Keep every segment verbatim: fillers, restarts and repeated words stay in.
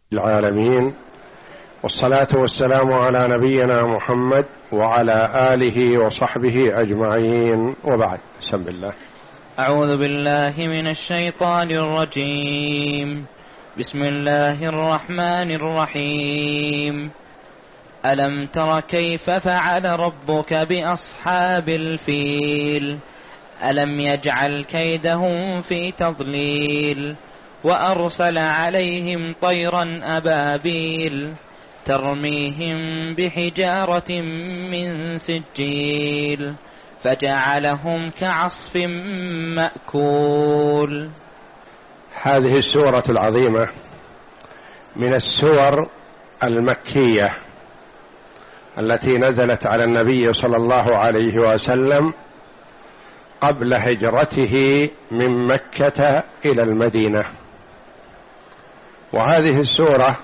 العالمين، والصلاة والسلام على نبينا محمد وعلى آله وصحبه أجمعين، وبعد. بسم الله. أعوذ بالله من الشيطان الرجيم. بسم الله الرحمن الرحيم. ألم تر كيف فعل ربك بأصحاب الفيل ألم يجعل كيدهم في تضليل وأرسل عليهم طيرا أبابيل ترميهم بحجارة من سجيل فجعلهم كعصف مأكول. هذه السورة العظيمة من السور المكية التي نزلت على النبي صلى الله عليه وسلم قبل هجرته من مكة إلى المدينة. وهذه السورة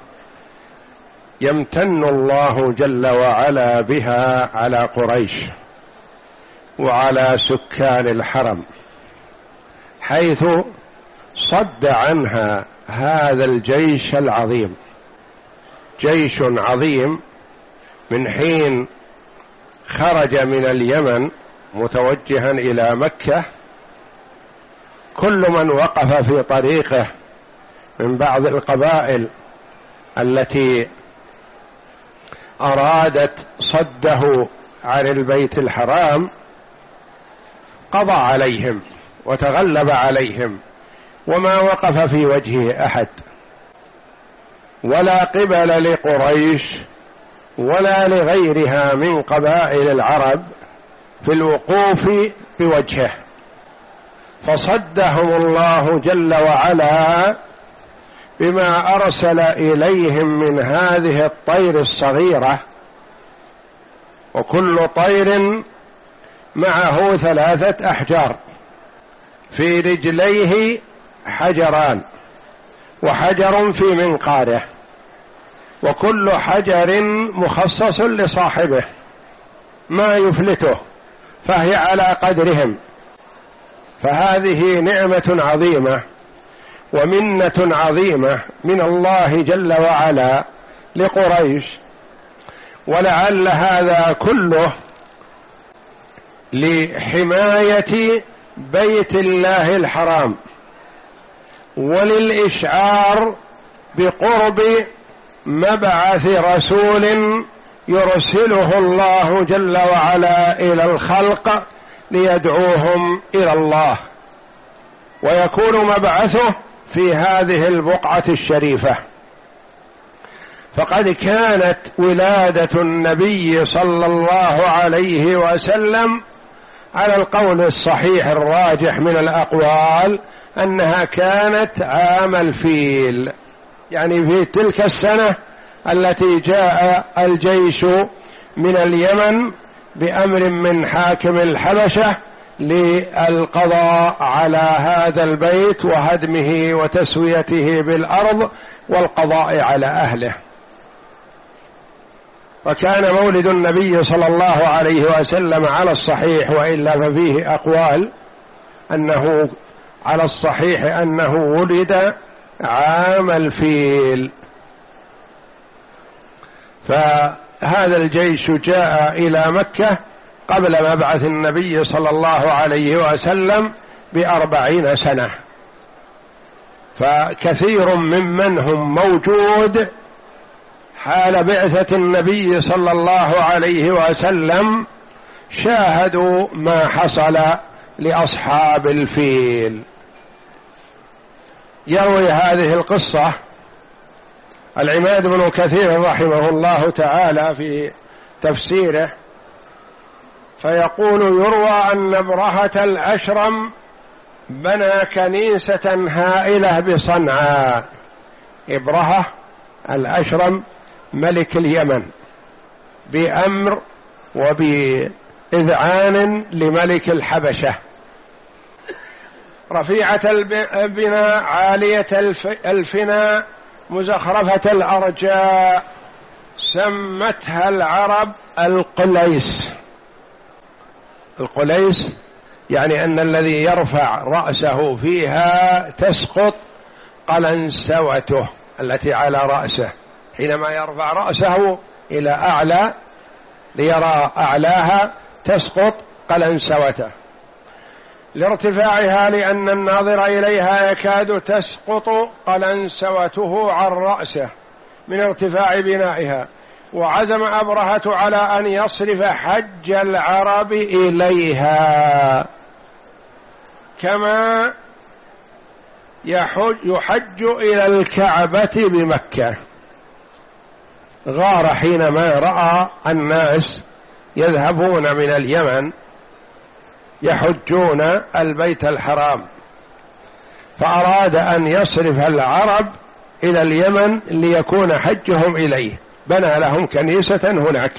يمتن الله جل وعلا بها على قريش وعلى سكان الحرم، حيث صد عنها هذا الجيش العظيم، جيش عظيم من حين خرج من اليمن متوجها إلى مكة. كل من وقف في طريقه من بعض القبائل التي أرادت صده عن البيت الحرام قضى عليهم وتغلب عليهم، وما وقف في وجهه أحد، ولا قبل لقريش ولا لغيرها من قبائل العرب في الوقوف بوجهه، فصدهم الله جل وعلا بما أرسل إليهم من هذه الطير الصغيرة، وكل طير معه ثلاثة أحجار، في رجليه حجران وحجر في منقاره، وكل حجر مخصص لصاحبه ما يفلته، فهي على قدرهم. فهذه نعمة عظيمة ومنة عظيمة من الله جل وعلا لقريش، ولعل هذا كله لحماية بيت الله الحرام وللإشعار بقرب مبعث رسول يرسله الله جل وعلا إلى الخلق ليدعوهم إلى الله، ويكون مبعثه في هذه البقعة الشريفة. فقد كانت ولادة النبي صلى الله عليه وسلم على القول الصحيح الراجح من الأقوال أنها كانت عام الفيل، يعني في تلك السنة التي جاء الجيش من اليمن بأمر من حاكم الحبشة للقضاء على هذا البيت وهدمه وتسويته بالأرض والقضاء على أهله. وكان مولد النبي صلى الله عليه وسلم على الصحيح، وإلا ففيه أقوال، أنه على الصحيح أنه ولد عام الفيل. فهذا الجيش جاء إلى مكة قبل مبعث النبي صلى الله عليه وسلم بأربعين سنة، فكثير ممن هم موجود حال بعثة النبي صلى الله عليه وسلم شاهدوا ما حصل لأصحاب الفيل. يروي هذه القصة العماد بن كثير رحمه الله تعالى في تفسيره، فيقول: يروى أن أبرهة الأشرم بنى كنيسة هائلة بصنعاء. أبرهة الأشرم ملك اليمن بأمر وبإذعان لملك الحبشة، رفيعة البناء عالية الفناء مزخرفة الأرجاء، سمتها العرب القليس. القليس يعني أن الذي يرفع رأسه فيها تسقط قلنسوته، التي على رأسه، حينما يرفع رأسه إلى أعلى ليرى أعلاها تسقط قلنسوته لارتفاعها، لأن الناظر إليها يكاد تسقط قلنسوته عن رأسه من ارتفاع بنائها. وعزم أبرهة على أن يصرف حج العرب إليها كما يحج, يحج إلى الكعبة بمكة. غار حينما رأى الناس يذهبون من اليمن يحجون البيت الحرام، فأراد أن يصرف العرب إلى اليمن ليكون حجهم إليه، بنى لهم كنيسة هناك،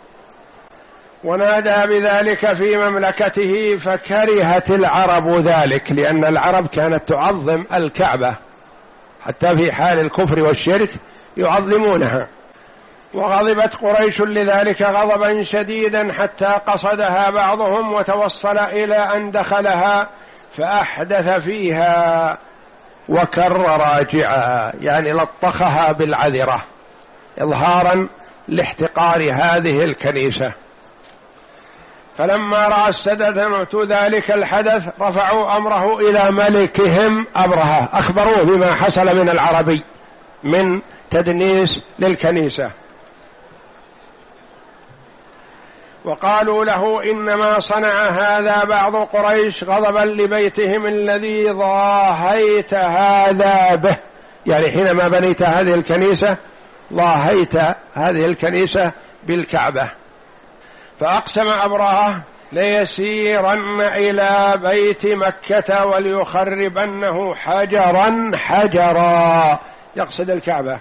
ونادى بذلك في مملكته، فكرهت العرب ذلك، لأن العرب كانت تعظم الكعبة حتى في حال الكفر والشرك يعظمونها. وغضبت قريش لذلك غضبا شديدا حتى قصدها بعضهم وتوصل إلى أن دخلها فأحدث فيها وكر راجعها، يعني لطخها بالعذرة إظهارا لاحتقار هذه الكنيسة. فلما رأى السادة ذلك الحدث رفعوا أمره إلى ملكهم أبرهة، أخبروه بما حصل من العربي من تدنيس للكنيسة، وقالوا له إنما صنع هذا بعض قريش غضبا لبيتهم الذي ضاهيت هذا به، يعني حينما بنيت هذه الكنيسة ضاهيت هذه الكنيسة بالكعبة. فأقسم أبرهة ليسيرن إلى بيت مكة وليخربنه حجرا حجرا، يقصد الكعبة.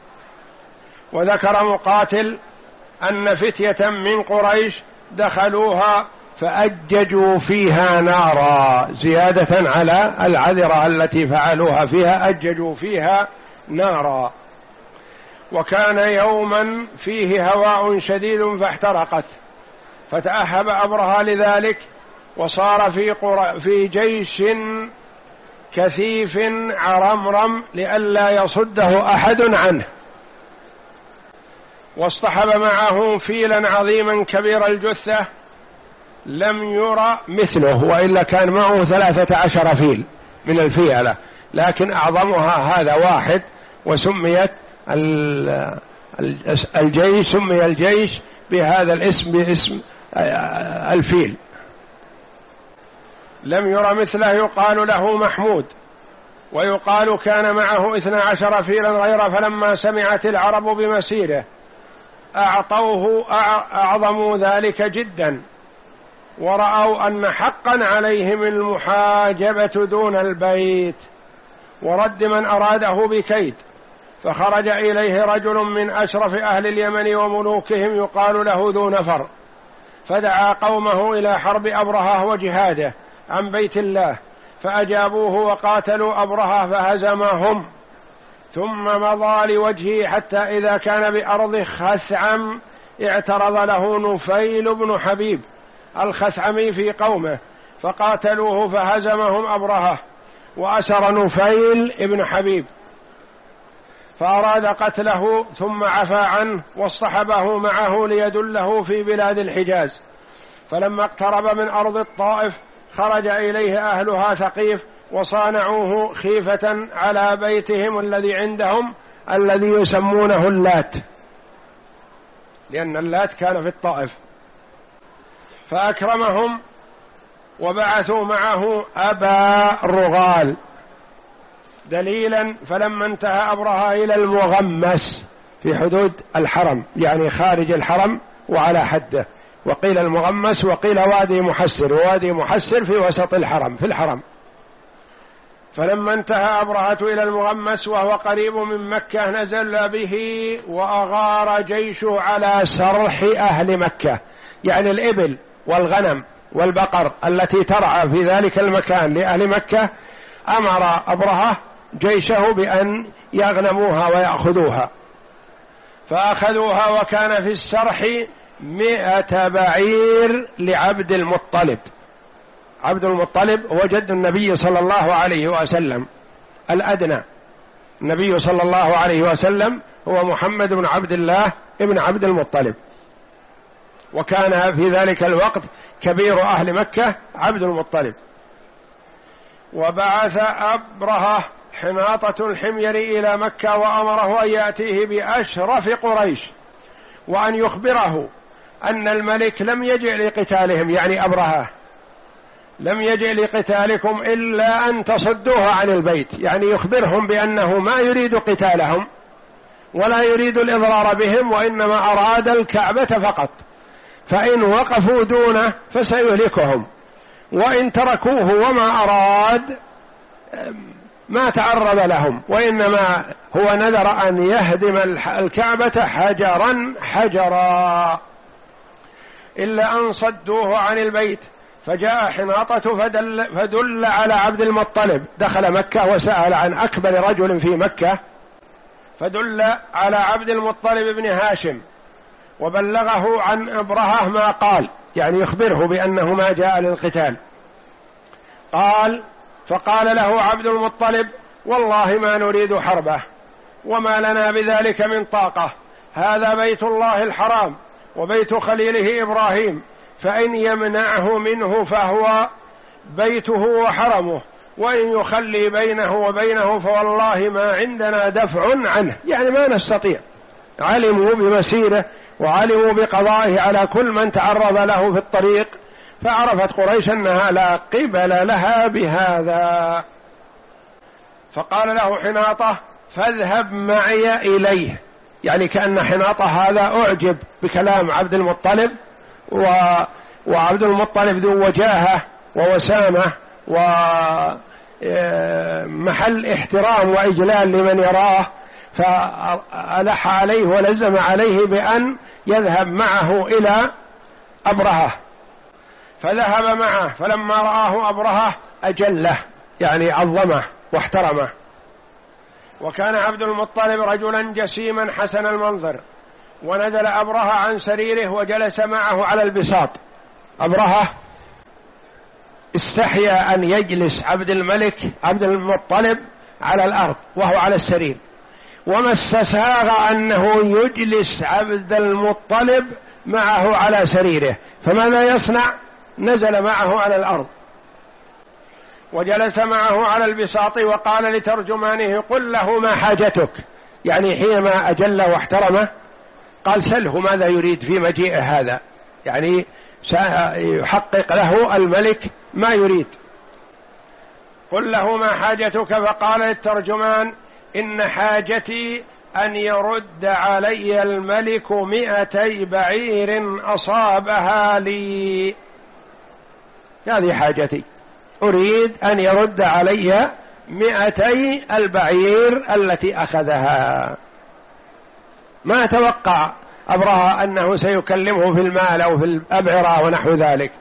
وذكر مقاتل أن فتية من قريش دخلوها فأججوا فيها نارا، زيادة على العذرة التي فعلوها فيها، أججوا فيها نارا. وكان يوما فيه هواء شديد فاحترقت، فتأهب أبرهة لذلك وصار في, قر... في جيش كثيف عرمرم لئلا يصده أحد عنه، واصطحب معه فيلا عظيما كبير الجثة لم يرى مثله، وإلا كان معه ثلاثة عشر فيل من الفيلة، لكن أعظمها هذا واحد، وسميت الجيش سمي الجيش بهذا الاسم باسم الفيل. لم يرى مثله، يقال له محمود، ويقال كان معه اثنا عشر فيلا غيره. فلما سمعت العرب بمسيره أعطوه أعظموا ذلك جدا، ورأوا أن حقا عليهم المحاجبة دون البيت ورد من أراده بكيد. فخرج إليه رجل من أشرف أهل اليمن وملوكهم يقال له ذو نفر، فدعا قومه إلى حرب أبرهة وجهاده عن بيت الله، فأجابوه وقاتلوا أبرهة فهزمهم، ثم مضى لوجهه حتى إذا كان بأرض خثعم اعترض له نفيل بن حبيب الخثعمي في قومه، فقاتلوه فهزمهم أبرهة وأسر نفيل ابن حبيب، فأراد قتله ثم عفى عنه واصطحبه معه ليدله في بلاد الحجاز. فلما اقترب من أرض الطائف خرج إليه أهلها ثقيف وصانعوه خيفة على بيتهم الذي عندهم الذي يسمونه اللات، لأن اللات كان في الطائف، فأكرمهم وبعثوا معه أبا رغال دليلا. فلما انتهى أبرهة إلى المغمس في حدود الحرم، يعني خارج الحرم وعلى حده، وقيل المغمس وقيل وادي محسر، ووادي محسر في وسط الحرم في الحرم. فلما انتهى أبرهة إلى المغمس وهو قريب من مكة نزل به وأغار جيشه على سرح أهل مكة، يعني الإبل والغنم والبقر التي ترعى في ذلك المكان لأهل مكة، أمر أبرهة جيشه بأن يغنموها ويأخذوها، فأخذوها. وكان في السرح مئة بعير لعبد المطلب. عبد المطلب هو جد النبي صلى الله عليه وسلم الأدنى، النبي صلى الله عليه وسلم هو محمد بن عبد الله ابن عبد المطلب، وكان في ذلك الوقت كبير أهل مكة عبد المطلب. وبعث أبرهة حناطة الحمير إلى مكة وأمره أن يأتيه بأشرف قريش وأن يخبره أن الملك لم يجئ لقتالهم، يعني أبرهة لم يجئ لقتالكم إلا أن تصدوه عن البيت، يعني يخبرهم بأنه ما يريد قتالهم ولا يريد الإضرار بهم، وإنما أراد الكعبة فقط، فإن وقفوا دونه فسيهلكهم، وإن تركوه وما أراد ما تعرض لهم، وإنما هو نذر أن يهدم الكعبة حجرا حجرا إلا أن صدوه عن البيت. فجاء حناطة فدل, فدل على عبد المطلب، دخل مكة وسأل عن أكبر رجل في مكة، فدل على عبد المطلب بن هاشم وبلغه عن أبرهة ما قال، يعني يخبره بأنه ما جاء للقتال. قال فقال له عبد المطلب والله ما نريد حربه وما لنا بذلك من طاقة، هذا بيت الله الحرام وبيت خليله إبراهيم، فإن يمنعه منه فهو بيته وحرمه، وإن يخلي بينه وبينه فوالله ما عندنا دفع عنه، يعني ما نستطيع. علموا بمسيره وعلموا بقضائه على كل من تعرض له في الطريق، فعرفت قريش أنها لا قبل لها بهذا. فقال له حناطة فاذهب معي إليه، يعني كأن حناطة هذا أعجب بكلام عبد المطلب، و... وعبد المطلب ذو وجاهة ووسامة ومحل احترام وإجلال لمن يراه، فألح عليه ولزم عليه بأن يذهب معه إلى أبرهة. فذهب معه، فلما رآه أبرهة أجله، يعني عظمه واحترمه. وكان عبد المطلب رجلا جسيما حسن المنظر، ونزل أبرهة عن سريره وجلس معه على البساط. أبرهة استحيا أن يجلس عبد الملك عبد المطلب على الأرض وهو على السرير، وما استساغ أنه يجلس عبد المطلب معه على سريره، فماذا يصنع؟ نزل معه على الأرض وجلس معه على البساط، وقال لترجمانه قل له ما حاجتك، يعني حينما أجل واحترمه قال سله ماذا يريد في مجيء هذا، يعني سيحقق له الملك ما يريد. قل له ما حاجتك، فقال للترجمان إن حاجتي أن يرد علي الملك مئتي بعير أصابها لي، هذه حاجتي، أريد أن يرد علي مئتي البعير التي أخذها. ما توقع أبرهة أنه سيكلمه في المال أو في الأبعرة ونحو ذلك.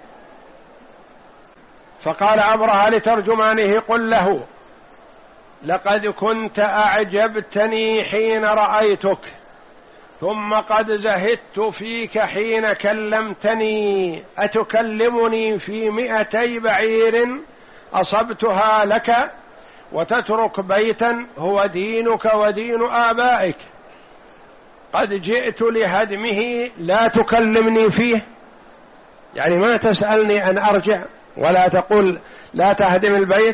فقال أبرهة لترجمانه قل له لقد كنت أعجبتني حين رأيتك، ثم قد زهدت فيك حين كلمتني، أتكلمني في مئتي بعير أصبتها لك وتترك بيتا هو دينك ودين آبائك؟ قد جئت لهدمه لا تكلمني فيه، يعني ما تسألني أن أرجع ولا تقول لا تهدم البيت.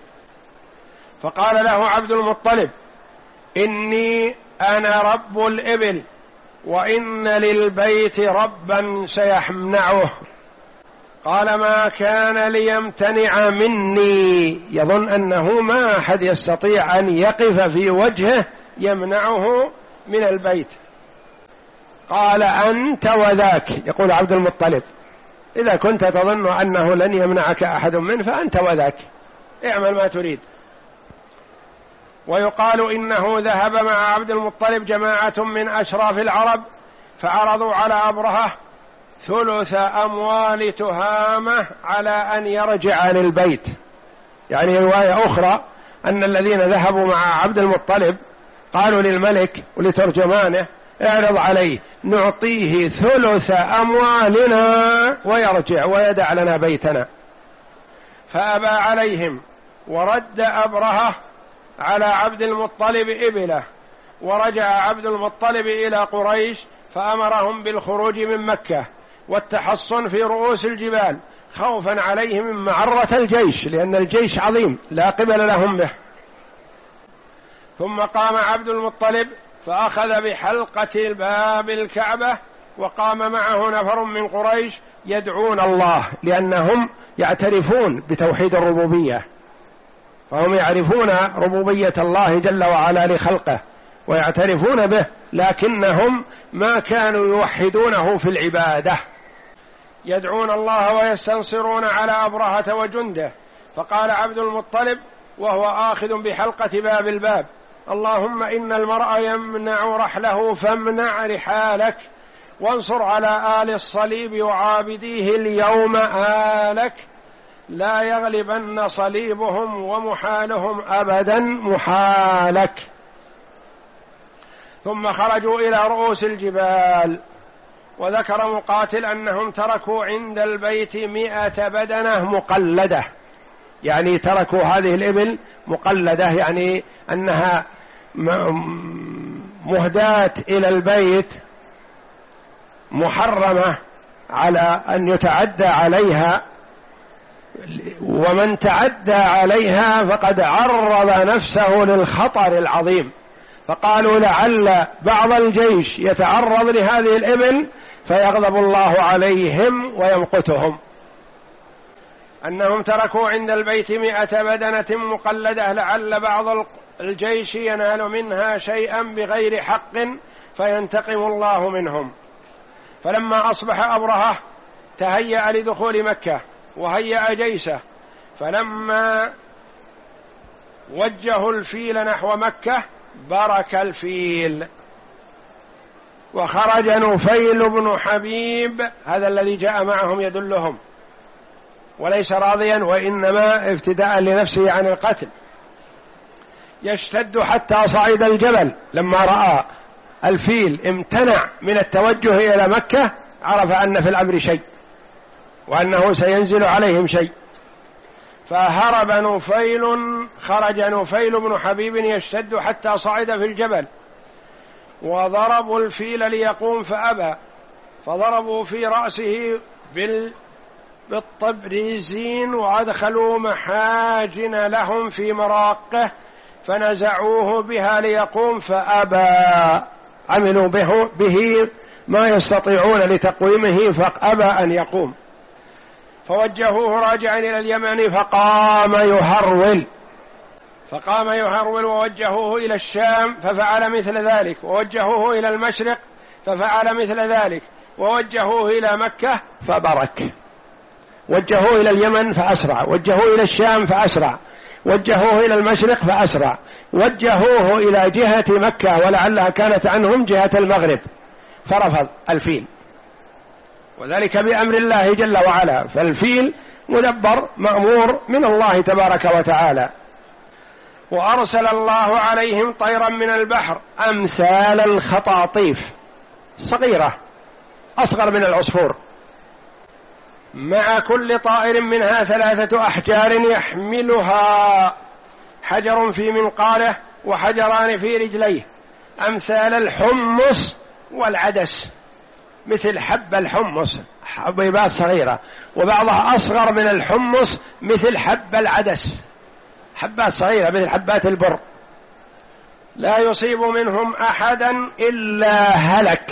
فقال له عبد المطلب إني أنا رب الإبل وإن للبيت ربا سيمنعه. قال ما كان ليمتنع مني، يظن أنه ما أحد يستطيع أن يقف في وجهه يمنعه من البيت. قال أنت وذاك، يقول عبد المطلب إذا كنت تظن أنه لن يمنعك أحد منه فأنت وذاك، اعمل ما تريد. ويقال إنه ذهب مع عبد المطلب جماعة من أشراف العرب فعرضوا على أبرهة ثلث أموال تهامة على أن يرجع عن البيت. يعني رواية أخرى أن الذين ذهبوا مع عبد المطلب قالوا للملك ولترجمانه اعرض عليه نعطيه ثلث أموالنا ويرجع ويدع لنا بيتنا. فأبى عليهم ورد أبرهة على عبد المطلب إبله، ورجع عبد المطلب إلى قريش فأمرهم بالخروج من مكة والتحصن في رؤوس الجبال خوفا عليهم من معرة الجيش، لأن الجيش عظيم لا قبل لهم به. ثم قام عبد المطلب فأخذ بحلقة باب الكعبة، وقام معه نفر من قريش يدعون الله، لأنهم يعترفون بتوحيد الربوبية، فهم يعرفون ربوبية الله جل وعلا لخلقه ويعترفون به، لكنهم ما كانوا يوحدونه في العبادة، يدعون الله ويستنصرون على أبرهة وجنده. فقال عبد المطلب وهو آخذ بحلقة باب الباب: اللهم إن المرء يمنع رحله فامنع رحالك، وانصر على آل الصليب وعابديه اليوم آلك، لا يغلبن صليبهم ومحالهم أبدا محالك. ثم خرجوا إلى رؤوس الجبال. وذكر مقاتل أنهم تركوا عند البيت مئة بدنة مقلدة، يعني تركوا هذه الإبل مقلدة، يعني أنها مهداة إلى البيت محرمة على أن يتعدى عليها، ومن تعدى عليها فقد عرض نفسه للخطر العظيم. فقالوا لعل بعض الجيش يتعرض لهذه الإبل فيغضب الله عليهم ويمقتهم. أنهم تركوا عند البيت مئة بدنة مقلدة لعل بعض الجيش ينال منها شيئا بغير حق فينتقم الله منهم. فلما أصبح أبرهة تهيأ لدخول مكة وهيأ جيشه، فلما وجهوا الفيل نحو مكة برك الفيل، وخرج نفيل بن حبيب، هذا الذي جاء معهم يدلهم، وليس راضيا وإنما افتداء لنفسه عن القتل، يشتد حتى صعد الجبل. لما رأى الفيل امتنع من التوجه إلى مكة عرف أن في الأمر شيء وأنه سينزل عليهم شيء، فهرب نفيل. خرج نفيل بن حبيب يشتد حتى صعد في الجبل، وضربوا الفيل ليقوم فأبى، فضربوا في رأسه بال بالطبريزين وأدخلوا محاجن لهم في مراقه فنزعوه بها ليقوم فأبى، عملوا به, به ما يستطيعون لتقويمه فأبى أن يقوم. فوجهوه راجعا إلى اليمن فقام يهرول فقام يهرول ووجهوه إلى الشام ففعل مثل ذلك، ووجهوه إلى المشرق ففعل مثل ذلك، ووجهوه إلى مكة فبرك. وجهوه إلى اليمن فأسرع، وجهوه إلى الشام فأسرع، وجهوه إلى المشرق فأسرع، وجهوه إلى جهة مكة ولعلها كانت عنهم جهة المغرب فرفض الفيل، وذلك بأمر الله جل وعلا. فالفيل مدبر مأمور من الله تبارك وتعالى. وأرسل الله عليهم طيرا من البحر أمثال الخطاطيف، صغيرة أصغر من العصفور، مع كل طائر منها ثلاثة أحجار يحملها، حجر في منقاره وحجران في رجليه، أمثال الحمص والعدس، مثل حب الحمص، حبيبات صغيرة، وبعضها أصغر من الحمص مثل حب العدس، حبات صغيرة مثل حبات البر. لا يصيب منهم أحدا إلا هلك،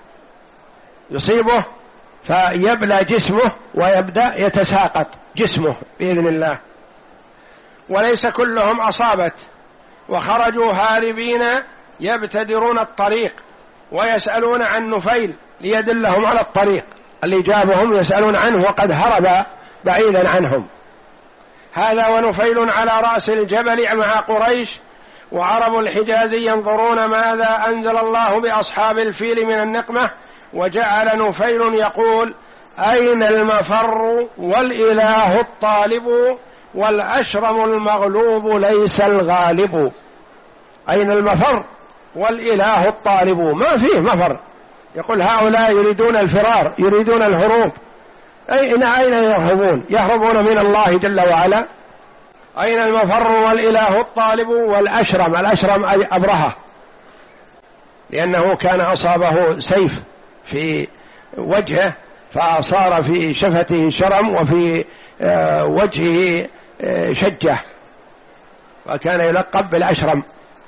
يصيبه فيبلى جسمه ويبدأ يتساقط جسمه بإذن الله، وليس كلهم أصابت. وخرجوا هاربين يبتدرون الطريق ويسألون عن نفيل ليدلهم على الطريق اللي جابهم، يسألون عنه وقد هرب بعيدا عنهم. هذا ونفيل على رأس الجبل مع قريش، وعرب الحجاز ينظرون ماذا أنزل الله بأصحاب الفيل من النقمة. وجعل نفيل يقول: أين المفر والإله الطالب والأشرم المغلوب ليس الغالب. أين المفر والإله الطالب، ما فيه مفر. يقول هؤلاء يريدون الفرار، يريدون الهروب. أين أين يهربون؟ يهربون من الله جل وعلا. أين المفر والإله الطالب والأشرم. الأشرم أي أبرهة، لأنه كان أصابه سيف في وجهه فصار في شفته شرم وفي وجهه شجة، وكان يلقب بالأشرم.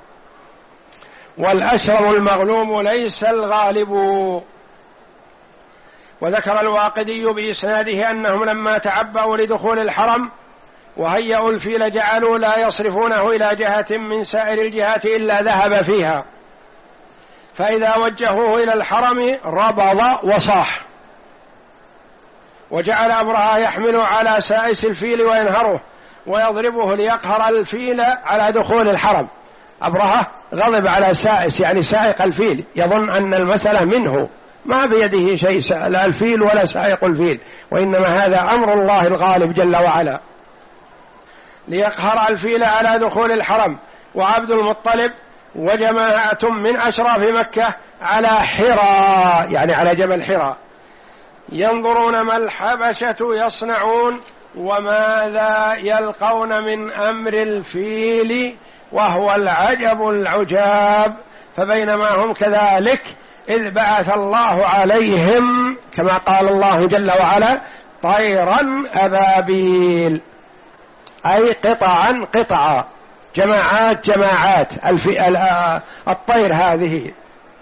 والأشرم المغلوم ليس الغالب. وذكر الواقدي بإسناده أنهم لما تعبأوا لدخول الحرم وهيئوا الفيل جعلوا لا يصرفونه إلى جهة من سائر الجهات إلا ذهب فيها، فإذا وجهوه إلى الحرم ربض وصاح. وجعل أبرهة يحمل على سائس الفيل وينهره ويضربه ليقهر الفيل على دخول الحرم. أبرهة غضب على سائس يعني سائق الفيل، يظن أن المسألة منه، ما بيده شيء لا الفيل ولا سائق الفيل، وإنما هذا أمر الله الغالب جل وعلا، ليقهر الفيل على دخول الحرم. وعبد المطلب وجماعة من أشراف مكة على حراء يعني على جبل حراء ينظرون ما الحبشة يصنعون وماذا يلقون من أمر الفيل وهو العجب العجاب. فبينما هم كذلك إذ بعث الله عليهم كما قال الله جل وعلا طيرا أبابيل، أي قطعا قطعا جماعات جماعات. الطير هذه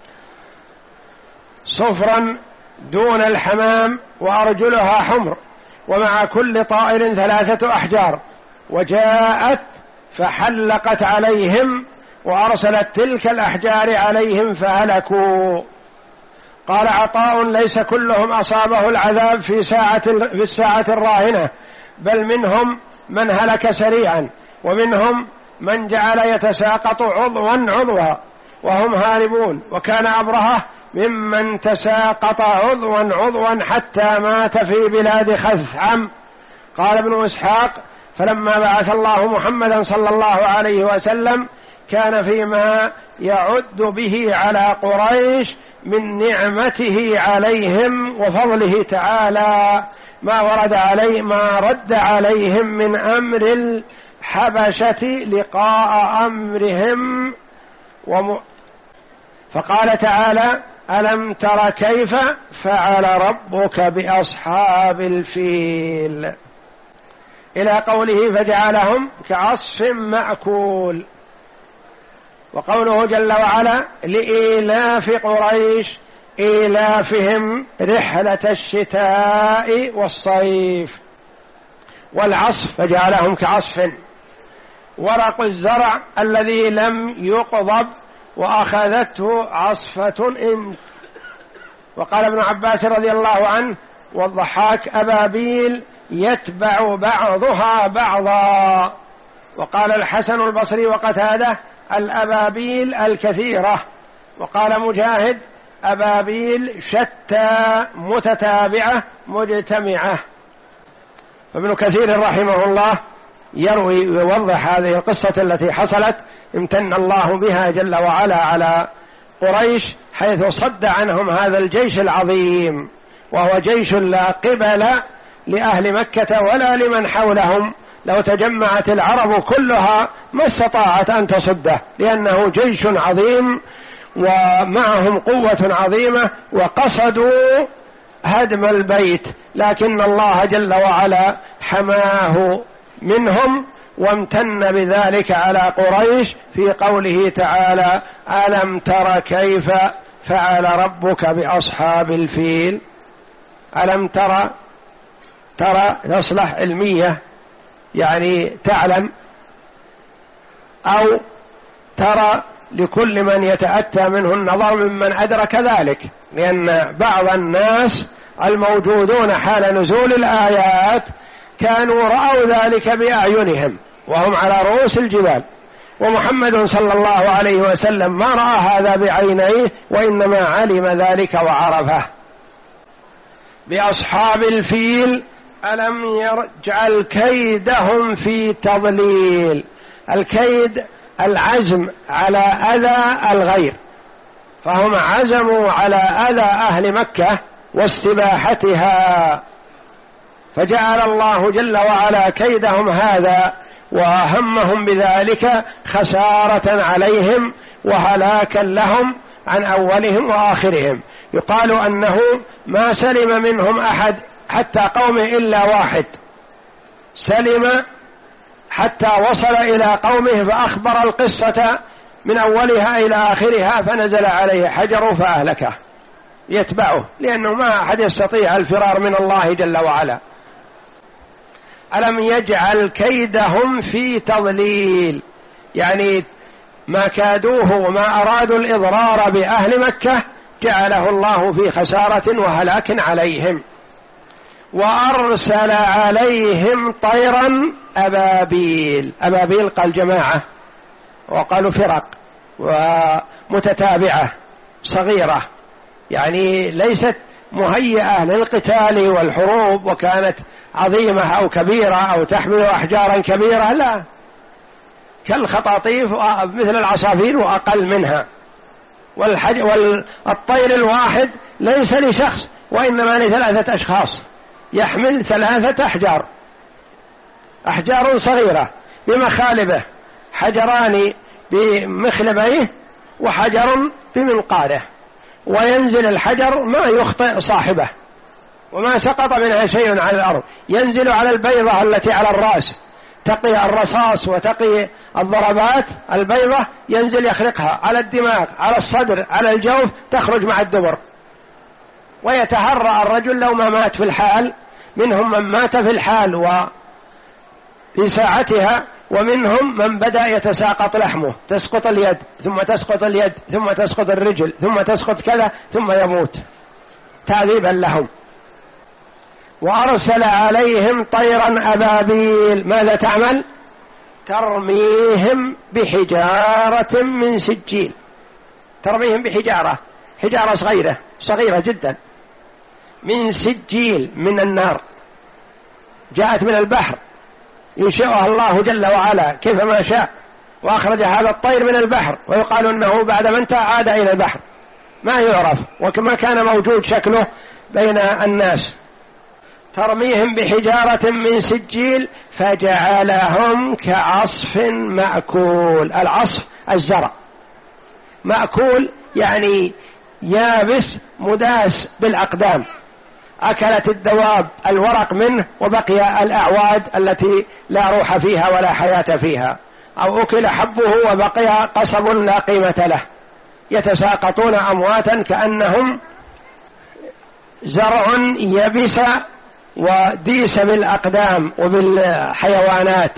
صفرا دون الحمام وأرجلها حمر، ومع كل طائر ثلاثة أحجار، وجاءت فحلقت عليهم وأرسلت تلك الأحجار عليهم فهلكوا. قال عطاء ليس كلهم أصابه العذاب في ساعة في الساعة الراهنة، بل منهم من هلك سريعا، ومنهم من جعل يتساقط عضوا عضوا وهم هاربون. وكان أبرهة ممن تساقط عضوا عضوا حتى مات في بلاد خثعم. قال ابن إسحاق فلما بعث الله محمدا صلى الله عليه وسلم كان فيما يعد به على قريش من نعمته عليهم وفضله تعالى ما ورد عليه ما رد عليهم من أمر الحبشة لقاء أمرهم وم... فقال تعالى ألم تر كيف فعل ربك بأصحاب الفيل إلى قوله فجعلهم كعصف مأكول. وقوله جل وعلا لإيلاف قريش إيلافهم رحلة الشتاء والصيف. والعصف فجعلهم كعصف ورق الزرع الذي لم يقضب وأخذته عصفة إن. وقال ابن عباس رضي الله عنه والضحاك أبابيل يتبع بعضها بعضا. وقال الحسن البصري وقتاده الأبابيل الكثيرة. وقال مجاهد أبابيل شتى متتابعة مجتمعة. فابن كثير رحمه الله يروي ويوضح هذه القصة التي حصلت امتن الله بها جل وعلا على قريش حيث صد عنهم هذا الجيش العظيم، وهو جيش لا قبل لأهل مكة ولا لمن حولهم. لو تجمعت العرب كلها ما استطاعت أن تصده، لأنه جيش عظيم ومعهم قوة عظيمة وقصدوا هدم البيت، لكن الله جل وعلا حماه منهم وامتن بذلك على قريش في قوله تعالى ألم تر كيف فعل ربك بأصحاب الفيل. ألم ترى ترى تصلح علمية يعني تعلم، أو ترى لكل من يتأتى منه النظر ممن أدرك ذلك، لأن بعض الناس الموجودون حال نزول الآيات كانوا رأوا ذلك بأعينهم وهم على رؤوس الجبال، ومحمد صلى الله عليه وسلم ما رأى هذا بعينيه وإنما علم ذلك وعرفه. بأصحاب الفيل ألم يجعل كيدهم في تضليل. الكيد العزم على أذى الغير، فهم عزموا على أذى أهل مكة واستباحتها، فجعل الله جل وعلا كيدهم هذا وهمهم بذلك خسارة عليهم وهلاكا لهم عن أولهم وآخرهم. يقال أنه ما سلم منهم أحد حتى قومه إلا واحد سلم حتى وصل إلى قومه فأخبر القصة من أولها إلى آخرها، فنزل عليه حجر فأهلكه يتبعه، لأنه ما أحد يستطيع الفرار من الله جل وعلا. ألم يجعل كيدهم في تضليل، يعني ما كادوه وما أرادوا الإضرار بأهل مكة جعله الله في خسارة وهلاك عليهم. وأرسل عليهم طيرا أبابيل، أبابيل قال جماعة وقالوا فرق ومتتابعة صغيرة، يعني ليست مهيئة للقتال والحروب وكانت عظيمة أو كبيرة أو تحمل أحجارا كبيرة، لا، كالخطاطيف مثل العصافير وأقل منها. والحج والطير الواحد ليس لشخص وإنما لثلاثة أشخاص، يحمل ثلاثة أحجار، أحجار صغيرة بمخالبه، حجران بمخلبيه وحجر بمنقاره، وينزل الحجر ما يخطئ صاحبه وما سقط منها شيء على الأرض، ينزل على البيضة التي على الرأس تقي الرصاص وتقي الضربات، البيضة ينزل يخلقها على الدماغ على الصدر على الجوف تخرج مع الدبر. ويتهرأ الرجل لو ما مات في الحال، منهم من مات في الحال وفي ساعتها، ومنهم من بدأ يتساقط لحمه، تسقط اليد ثم تسقط اليد ثم تسقط الرجل ثم تسقط كذا ثم يموت تعذيبا لهم. وأرسل عليهم طيرا أبابيل، ماذا تعمل؟ ترميهم بحجارة من سجيل، ترميهم بحجارة، حجارة صغيرة صغيرة جدا من سجيل من النار، جاءت من البحر ينشئها الله جل وعلا كيفما شاء، وأخرج هذا الطير من البحر، ويقال أنه بعد ما انتهى عاد إلى البحر ما يعرف وكما كان موجود شكله بين الناس. ترميهم بحجارة من سجيل فجعلهم كعصف مأكول. العصف الزرع، مأكول يعني يابس مداس بالأقدام، أكلت الدواب الورق منه وبقي الأعواد التي لا روح فيها ولا حياة فيها، أو أكل حبه وبقي قصب لا قيمة له، يتساقطون أمواتا كأنهم زرع يبس وديس بالأقدام وبالحيوانات.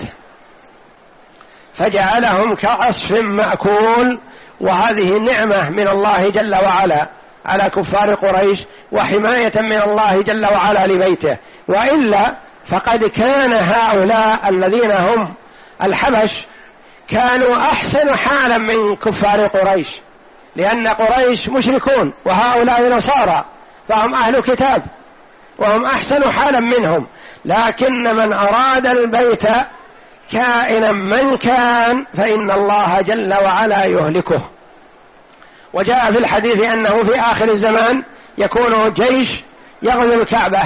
فجعلهم كعصف مأكول، وهذه نعمة من الله جل وعلا على كفار قريش وحماية من الله جل وعلا لبيته. وإلا فقد كان هؤلاء الذين هم الحبش كانوا أحسن حالا من كفار قريش، لأن قريش مشركون وهؤلاء نصارى فهم أهل كتاب وهم أحسن حالا منهم، لكن من أراد البيت كائنا من كان فإن الله جل وعلا يهلكه. وجاء في الحديث أنه في آخر الزمان يكون جيش يغزو الكعبة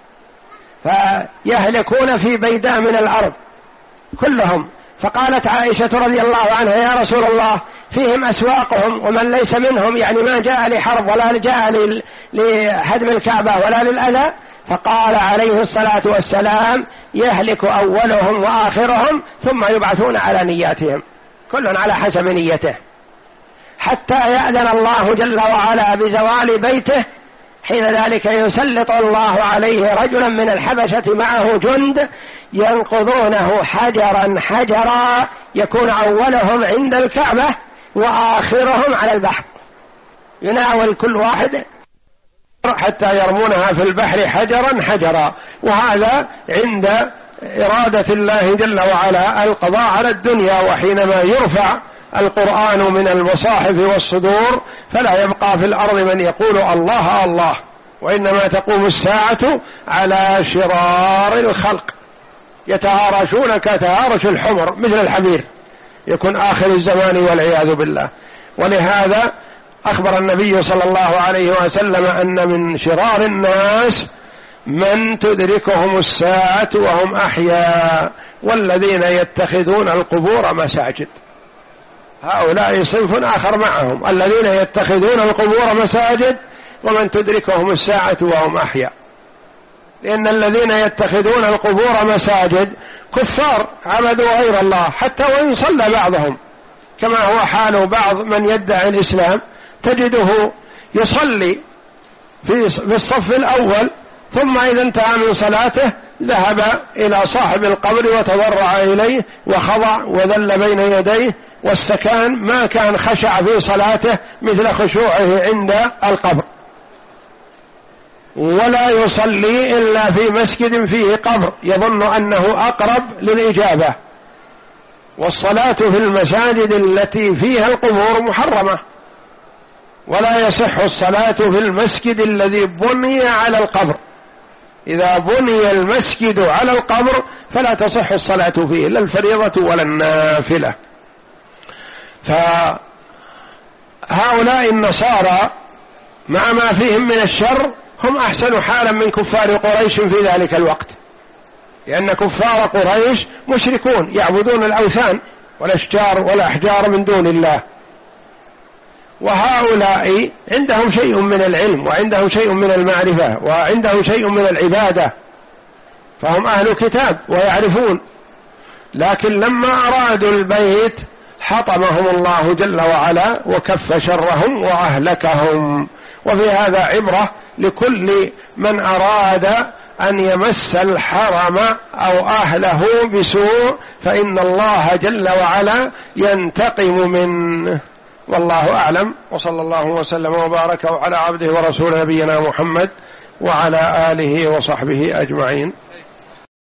فيهلكون في بيداء من الأرض كلهم. فقالت عائشة رضي الله عنها: يا رسول الله فيهم أسواقهم ومن ليس منهم، يعني ما جاء لحرب ولا جاء لهدم الكعبة ولا للأذى. فقال عليه الصلاة والسلام: يهلك أولهم وآخرهم ثم يبعثون على نياتهم، كل على حسب نيته، حتى يأذن الله جل وعلا بزوال بيته، حين ذلك يسلط الله عليه رجلا من الحبشة معه جند ينقضونه حجرا حجرا، يكون أولهم عند الكعبة وآخرهم على البحر، يناول كل واحد حتى يرمونها في البحر حجرا حجرا. وهذا عند إرادة الله جل وعلا القضاء على الدنيا، وحينما يرفع القرآن من المصاحف والصدور فلا يبقى في الأرض من يقول الله الله، وإنما تقوم الساعة على شرار الخلق يتهارشون كتهارش الحمر مثل الحمير، يكون آخر الزمان والعياذ بالله. ولهذا أخبر النبي صلى الله عليه وسلم أن من شرار الناس من تدركهم الساعة وهم أحياء والذين يتخذون القبور مساجد. هؤلاء صنف آخر معهم، الذين يتخذون القبور مساجد ومن تدركهم الساعة وهم أحياء. لأن الذين يتخذون القبور مساجد كفار عبدوا غير الله، حتى وإن صلى بعضهم، كما هو حال بعض من يدعي الإسلام، تجده يصلي في الصف الأول، ثم إذا انتهى من صلاته ذهب إلى صاحب القبر وتضرع إليه وخضع وذل بين يديه واستكان، ما كان خشع في صلاته مثل خشوعه عند القبر. ولا يصلي إلا في مسجد فيه قبر يظن أنه أقرب للإجابة، والصلاة في المساجد التي فيها القبور محرمة، ولا يصح الصلاة في المسجد الذي بني على القبر. إذا بني المسجد على القبر فلا تصح الصلاة فيه، لا الفريضة ولا النافلة. فهؤلاء النصارى مع ما فيهم من الشر هم أحسن حالا من كفار قريش في ذلك الوقت، لأن كفار قريش مشركون يعبدون الأوثان والأشجار والأحجار من دون الله، وهؤلاء عندهم شيء من العلم وعندهم شيء من المعرفة وعندهم شيء من العبادة، فهم أهل كتاب ويعرفون. لكن لما أرادوا البيت حطمهم الله جل وعلا وكف شرهم وأهلكهم. وفي هذا عبرة لكل من أراد أن يمس الحرم أو أهله بسوء، فإن الله جل وعلا ينتقم منه. والله أعلم، وصلى الله وسلم وبارك على عبده ورسول نبينا محمد وعلى آله وصحبه أجمعين.